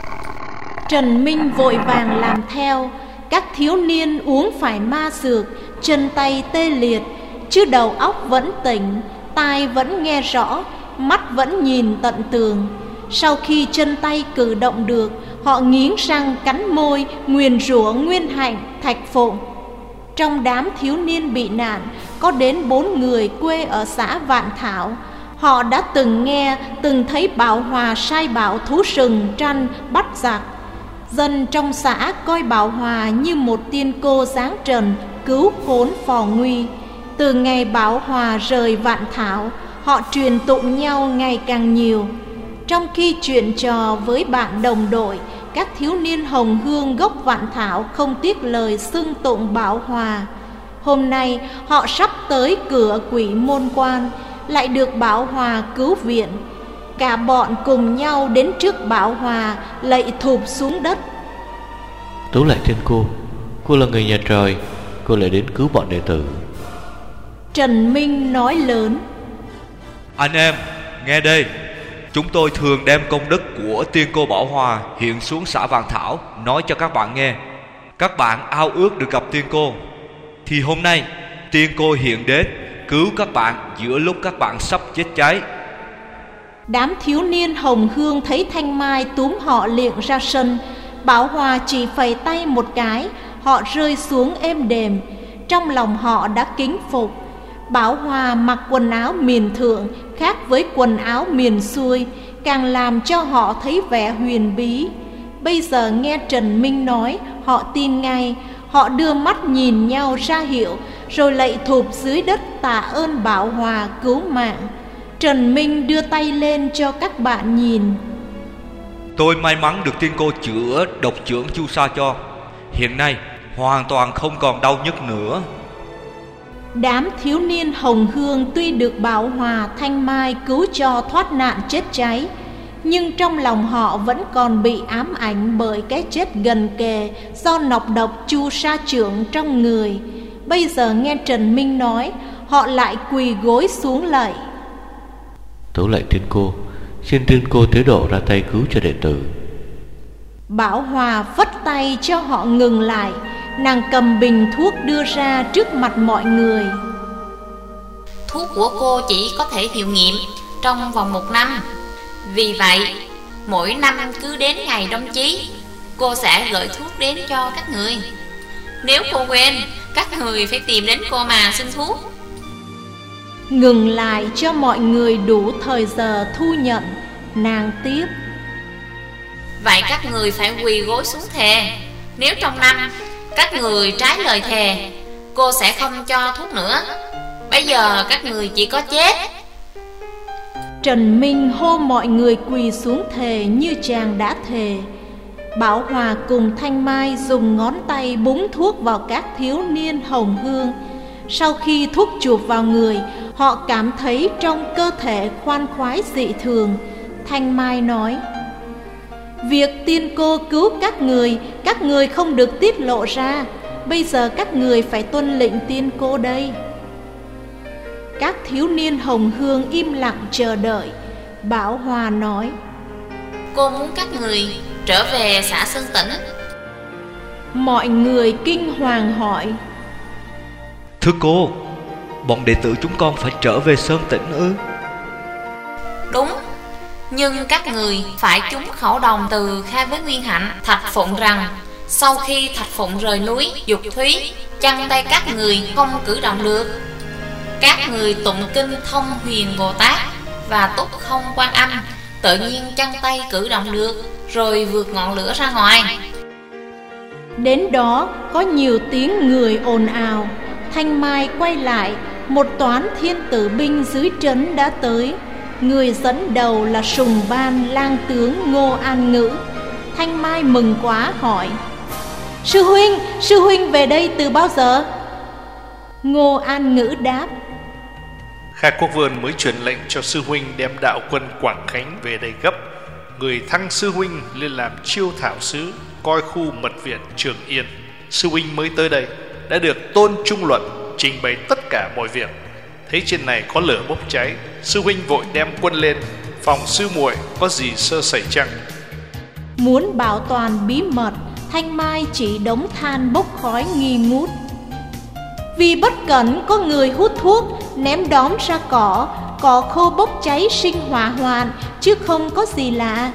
Trần Minh vội vàng làm theo. Các thiếu niên uống phải ma dược, chân tay tê liệt, chứ đầu óc vẫn tỉnh, tai vẫn nghe rõ, mắt vẫn nhìn tận tường. Sau khi chân tay cử động được, họ nghiến răng cắn môi, nguyền rủa Nguyên Hạnh, Thạch Phụng. Trong đám thiếu niên bị nạn, có đến bốn người quê ở xã Vạn Thảo. Họ đã từng nghe, từng thấy Bảo Hòa sai bảo thú rừng trăn bắt giặc. Dân trong xã coi Bảo Hòa như một tiên cô giáng trần, cứu khốn phò nguy. Từ ngày Bảo Hòa rời Vạn Thảo, họ truyền tụng nhau ngày càng nhiều. Trong khi chuyện trò với bạn đồng đội, các thiếu niên Hồng Hương gốc Vạn Thảo không tiếc lời xưng tụng Bảo Hòa. Hôm nay họ sắp tới cửa Quỷ Môn Quan, lại được Bảo Hòa cứu viện. Cả bọn cùng nhau đến trước Bảo Hòa, lạy thụp xuống đất. Tú Lại Thiên Cô, cô là người nhà trời, cô lại đến cứu bọn đệ tử. Trần Minh nói lớn: Anh em, nghe đây. Chúng tôi thường đem công đức của tiên cô Bảo Hòa hiện xuống xã Vạn Thảo nói cho các bạn nghe. Các bạn ao ước được gặp tiên cô, thì hôm nay tiên cô hiện đến cứu các bạn giữa lúc các bạn sắp chết cháy. Đám thiếu niên Hồng Hương thấy Thanh Mai túm họ liệng ra sân. Bảo Hòa chỉ phẩy tay một cái, họ rơi xuống êm đềm. Trong lòng họ đã kính phục. Bảo Hòa mặc quần áo miền thượng khác với quần áo miền xuôi, càng làm cho họ thấy vẻ huyền bí. Bây giờ nghe Trần Minh nói, họ tin ngay. Họ đưa mắt nhìn nhau ra hiệu, rồi lạy thụp dưới đất tạ ơn Bảo Hòa cứu mạng. Trần Minh đưa tay lên cho các bạn nhìn. Tôi may mắn được tiên cô chữa độc chưởng chu sa cho. Hiện nay hoàn toàn không còn đau nhức nữa. Đám thiếu niên Hồng Hương tuy được Bảo Hòa, Thanh Mai cứu cho thoát nạn chết cháy, nhưng trong lòng họ vẫn còn bị ám ảnh bởi cái chết gần kề do nọc độc chu sa chưởng trong người. Bây giờ nghe Trần Minh nói, họ lại quỳ gối xuống lạy. Tú Lại Thiên Cô, xin tiên cô tế độ ra tay cứu cho đệ tử. Bảo Hòa phất tay cho họ ngừng lại. Nàng cầm bình thuốc đưa ra trước mặt mọi người. Thuốc của cô chỉ có thể hiệu nghiệm trong vòng một năm. Vì vậy, mỗi năm cứ đến ngày đông chí, cô sẽ gửi thuốc đến cho các người. Nếu cô quên, các người phải tìm đến cô mà xin thuốc. Ngừng lại cho mọi người đủ thời giờ thu nhận. Nàng tiếp: Vậy các người phải quỳ gối xuống thề. Nếu trong năm các người trái lời thề, cô sẽ không cho thuốc nữa. Bây giờ các người chỉ có chết. Trần Minh hô mọi người quỳ xuống thề như chàng đã thề. Bảo Hòa cùng Thanh Mai dùng ngón tay búng thuốc vào các thiếu niên Hồng Hương. Sau khi thuốc chụp vào người, họ cảm thấy trong cơ thể khoan khoái dị thường. Thanh Mai nói: Việc tiên cô cứu các người, các người không được tiết lộ ra. Bây giờ các người phải tuân lệnh tiên cô đây. Các thiếu niên Hồng Hương im lặng chờ đợi. Bảo Hòa nói: Cô muốn các người trở về xã Sơn Tĩnh. Mọi người kinh hoàng hỏi: Thưa cô, bọn đệ tử chúng con phải trở về Sơn Tĩnh ư? Đúng, nhưng các người phải trúng khẩu đồng từ khai với Nguyên Hạnh, Thạch Phụng rằng sau khi Thạch Phụng rời núi Dục Thúy, chân tay các người không cử động được. Các người tụng kinh Thông Huyền Bồ Tát và Túc Không Quan Âm, tự nhiên chân tay cử động được, rồi vượt ngọn lửa ra ngoài. Đến đó có nhiều tiếng người ồn ào. Thanh Mai quay lại, một toán thiên tử binh dưới trấn đã tới. Người dẫn đầu là Sùng Ban lang tướng Ngô An Ngữ. Thanh Mai mừng quá hỏi: Sư huynh, sư huynh về đây từ bao giờ? Ngô An Ngữ đáp: Khai Quốc Vương mới truyền lệnh cho sư huynh đem đạo quân Quảng Khánh về đây gấp. Người thăng sư huynh lên làm chiêu thảo sứ, coi khu mật viện Trường Yên. Sư huynh mới tới đây đã được Tôn Trung Luận trình bày tất cả mọi việc. Thấy trên này có lửa bốc cháy, sư huynh vội đem quân lên phòng sư muội có gì sơ sẩy chăng. Muốn bảo toàn bí mật, Thanh Mai chỉ đống than bốc khói nghi ngút. Vì bất cẩn có người hút thuốc ném đóm ra cỏ, cỏ khô bốc cháy sinh hỏa hoạn, chứ không có gì lạ.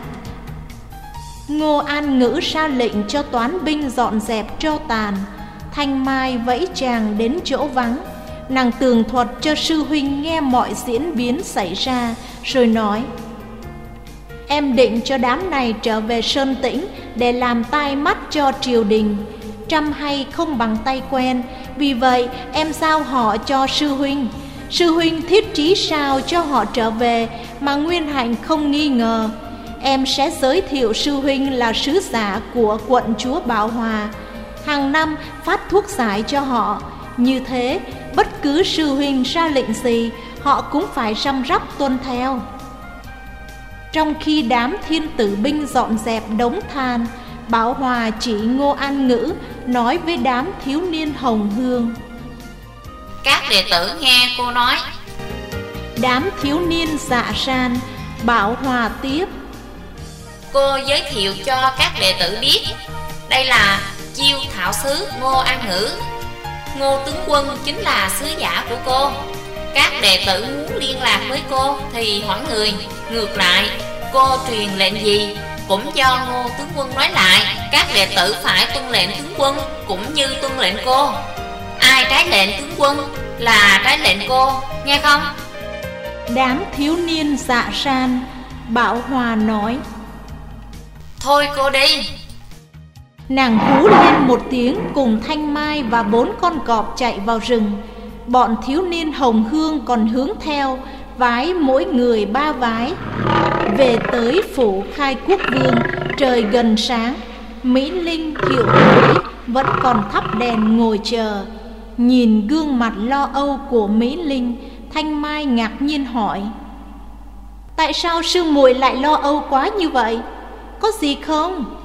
Ngô An Ngữ ra lệnh cho toán binh dọn dẹp tro tàn. Thanh Mai vẫy chàng đến chỗ vắng. Nàng tường thuật cho sư huynh nghe mọi diễn biến xảy ra, rồi nói: Em định cho đám này trở về Sơn Tĩnh để làm tai mắt cho triều đình. Trăm hay không bằng tay quen, vì vậy em giao họ cho sư huynh. Sư huynh thiết trí sao cho họ trở về mà Nguyên Hạnh không nghi ngờ. Em sẽ giới thiệu sư huynh là sứ giả của quận chúa Bảo Hòa, hàng năm phát thuốc giải cho họ. Như thế, bất cứ sư huynh ra lệnh gì, họ cũng phải răm rắp tuân theo. Trong khi đám thiên tử binh dọn dẹp đống than, Bảo Hòa chỉ Ngô An Ngữ nói với đám thiếu niên Hồng Hương: Các đệ tử nghe cô nói. Đám thiếu niên dạ san. Bảo Hòa tiếp: Cô giới thiệu cho các đệ tử biết, đây là chiêu thảo sứ Ngô An Ngữ. Ngô tướng quân chính là sứ giả của cô. Các đệ tử muốn liên lạc với cô thì hỏi người. Ngược lại, cô truyền lệnh gì cũng do Ngô tướng quân nói lại. Các đệ tử phải tuân lệnh tướng quân cũng như tuân lệnh cô. Ai trái lệnh tướng quân là trái lệnh cô, nghe không? Đám thiếu niên dạ san. Bảo Hòa nói: Thôi cô đi. Nàng hú lên một tiếng cùng Thanh Mai và bốn con cọp chạy vào rừng. Bọn thiếu niên Hồng Hương còn hướng theo, vái mỗi người ba vái. Về tới phủ Khai Quốc Vương, trời gần sáng. Mỹ Linh, Thiệu Thái vẫn còn thắp đèn ngồi chờ. Nhìn gương mặt lo âu của Mỹ Linh, Thanh Mai ngạc nhiên hỏi: Tại sao sư muội lại lo âu quá như vậy? Có gì không?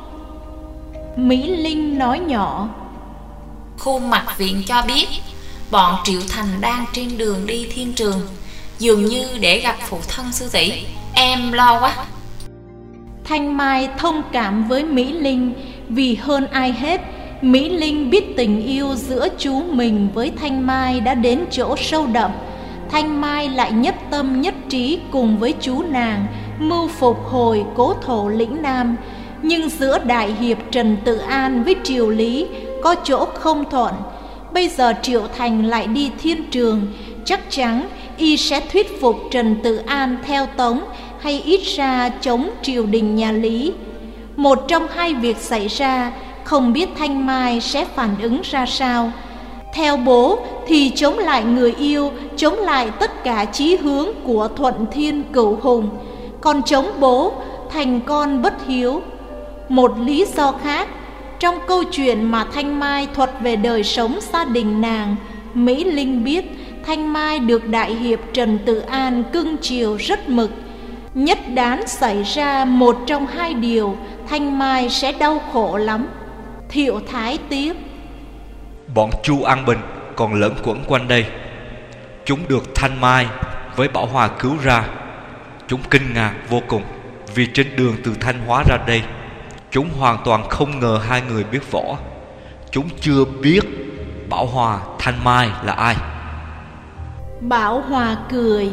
Mỹ Linh nói nhỏ: Khu Mật viện cho biết bọn Triệu Thành đang trên đường đi thiên trường, dường như để gặp phụ thân sư tỷ. Em lo quá. Thanh Mai thông cảm với Mỹ Linh, vì hơn ai hết, Mỹ Linh biết tình yêu giữa chú mình với Thanh Mai đã đến chỗ sâu đậm. Thanh Mai lại nhất tâm nhất trí cùng với chú nàng mưu phục hồi cố thổ lĩnh Nam. Nhưng giữa đại hiệp Trần Tự An với Triều Lý có chỗ không thuận. Bây giờ Triệu Thành lại đi thiên trường, chắc chắn y sẽ thuyết phục Trần Tự An theo Tống, hay ít ra chống triều đình nhà Lý. Một trong hai việc xảy ra, không biết Thanh Mai sẽ phản ứng ra sao. Theo bố thì chống lại người yêu, chống lại tất cả chí hướng của Thuận Thiên Cửu Hùng. Còn chống bố, thành con bất hiếu. Một lý do khác, trong câu chuyện mà Thanh Mai thuật về đời sống gia đình nàng, Mỹ Linh biết Thanh Mai được đại hiệp Trần Tự An cưng chiều rất mực. Nhất đán xảy ra một trong hai điều, Thanh Mai sẽ đau khổ lắm. Thiệu Thái tiếp: Bọn Chu An Bình còn lẫn quẩn quanh đây. Chúng được Thanh Mai với Bảo Hòa cứu ra. Chúng kinh ngạc vô cùng, vì trên đường từ Thanh Hóa ra đây, chúng hoàn toàn không ngờ hai người biết võ. Chúng chưa biết Bảo Hòa, Thanh Mai là ai. Bảo Hòa cười: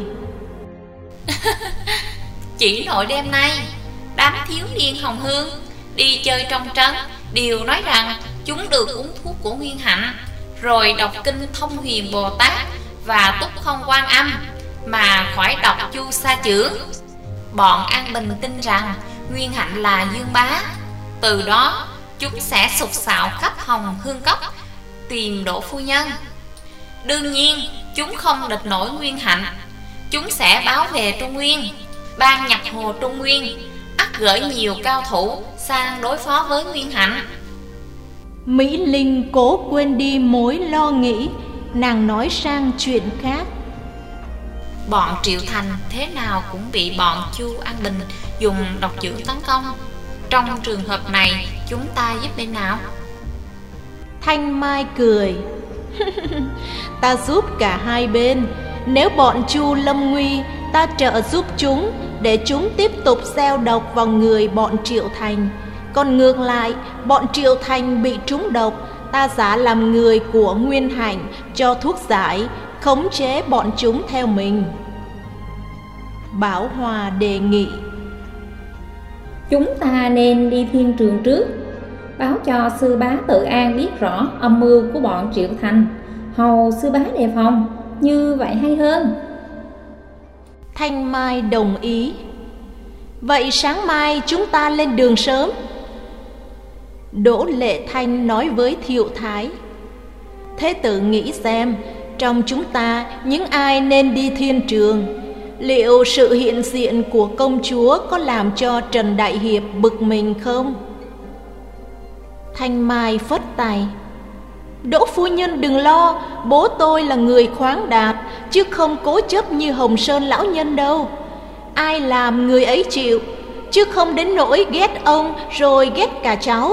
Chỉ nội đêm nay, đám thiếu niên Hồng Hương đi chơi trong trấn đều nói rằng chúng được uống thuốc của Nguyên Hạnh, rồi đọc kinh Thông Huyền Bồ Tát và Túc Không Quan Âm mà khỏi đọc Chu Sa Chưởng. Bọn An Bình tin rằng Nguyên Hạnh là Dương Bá. Từ đó chúng sẽ sục sạo khắp Hồng Hương Cốc tìm Đỗ phu nhân. Đương nhiên chúng không địch nổi Nguyên Hạnh. Chúng sẽ báo về Trung Nguyên. Ban Nhật Hồ Trung Nguyên ắt gửi nhiều cao thủ sang đối phó với Nguyên Hạnh. Mỹ Linh cố quên đi mối lo nghĩ, nàng nói sang chuyện khác. Bọn Triệu Thành thế nào cũng bị bọn Chu An Bình dùng độc dưỡng tấn công. Trong trường hợp này chúng ta giúp bên nào? Thanh Mai cười. Ta giúp cả hai bên. Nếu bọn Chu lâm nguy, ta trợ giúp chúng để chúng tiếp tục gieo độc vào người bọn Triệu Thành. Còn ngược lại, bọn Triệu Thành bị trúng độc, ta giả làm người của Nguyên Hạnh, cho thuốc giải, khống chế bọn chúng theo mình. Bảo Hòa đề nghị. Chúng ta nên đi thiên trường trước, báo cho sư bá Tự An biết rõ âm mưu của bọn Triệu Thành, hầu sư bá đề phòng, như vậy hay hơn. Thanh Mai đồng ý. Vậy sáng mai chúng ta lên đường sớm. Đỗ Lệ Thanh nói với Thiệu Thái. Thế tử nghĩ xem, trong chúng ta những ai nên đi thiên trường? Liệu sự hiện diện của công chúa có làm cho Trần Đại Hiệp bực mình không? Thanh Mai phất tay. Đỗ phu nhân đừng lo, bố tôi là người khoáng đạt, chứ không cố chấp như Hồng Sơn lão nhân đâu. Ai làm người ấy chịu, chứ không đến nỗi ghét ông rồi ghét cả cháu.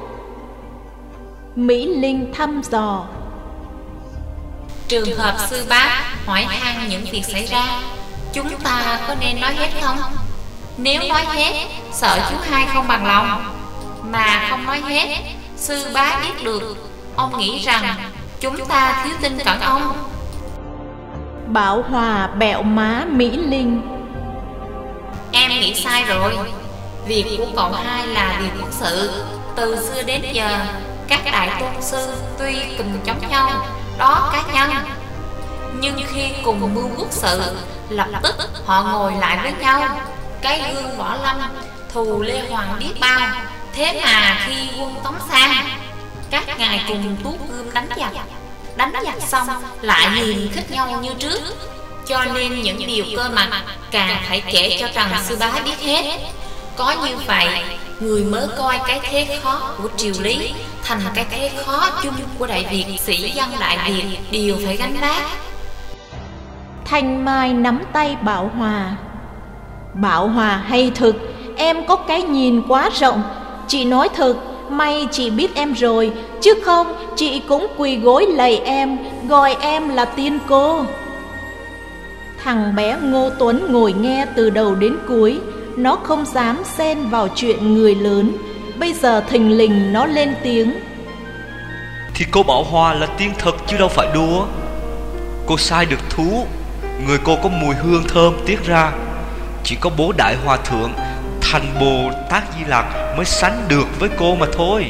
Mỹ Linh thăm dò. Trường hợp sư bá hỏi han những việc xảy ra, chúng ta có nên nói hết không? Nếu nói hết, sợ chú hai không bằng lòng. Mà không nói hết, sư bá biết được, ông nghĩ rằng chúng ta thiếu tin cẩn ông. Bảo Hòa bẹo má Mỹ Linh. Em nghĩ sai rồi. Việc của cậu hai là việc quốc sự. Từ xưa đến giờ, các đại tôn sư tuy cùng chống nhau, đó cá nhân, nhưng khi cùng mưu quốc sự, lập tức họ ngồi lại với nhau. Cái gương Võ Lâm thù Lê Hoàng biết bao. Thế mà khi quân Tống sang, các ngài cùng tuốt gươm đánh giặc. Đánh giặc xong lại hiềm khích nhau như trước. Cho nên những điều cơ mật càng phải kể cho Trần sư bá biết hết. Có như vậy, người mới coi cái thế khó của triều lý thành cái thế khó chung của Đại Việt. Sĩ dân Đại Việt đều phải gánh vác. Thanh Mai nắm tay Bảo Hòa. Bảo Hòa hay thực, em có cái nhìn quá rộng. Chị nói thực, may chị biết em rồi, chứ không chị cũng quỳ gối lạy em, gọi em là tiên cô. Thằng bé Ngô Tuấn ngồi nghe từ đầu đến cuối. Nó không dám xen vào chuyện người lớn. Bây giờ thình lình nó lên tiếng. Thì cô Bảo Hòa là tiên thật chứ đâu phải đùa. Cô sai được thú. Người cô có mùi hương thơm tiết ra. Chỉ có bố Đại Hòa Thượng Thành Bồ Tát Di Lặc mới sánh được với cô mà thôi.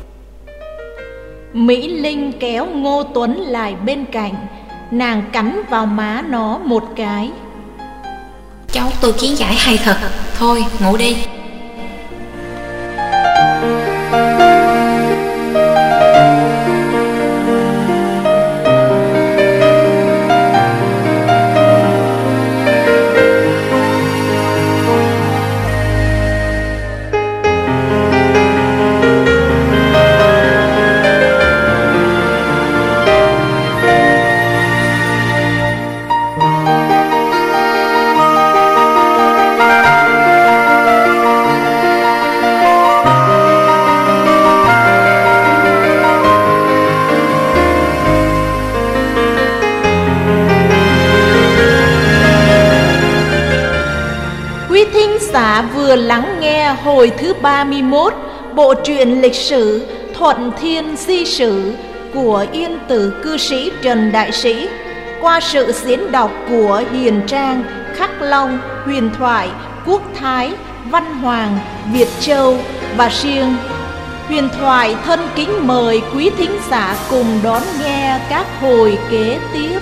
Mỹ Linh kéo Ngô Tuấn lại bên cạnh. Nàng cắn vào má nó một cái. Cháu tôi kiến giải hay thật. Thôi ngủ đi. Vừa lắng nghe hồi thứ ba mươi mốt bộ truyện lịch sử Thuận Thiên Di Sử của Yên Tử cư sĩ Trần Đại Sĩ qua sự diễn đọc của Hiền Trang, Khắc Long, Huyền Thoại, Quốc Thái, Văn Hoàng, Việt Châu và riêng Huyền Thoại thân kính mời quý thính giả cùng đón nghe các hồi kế tiếp.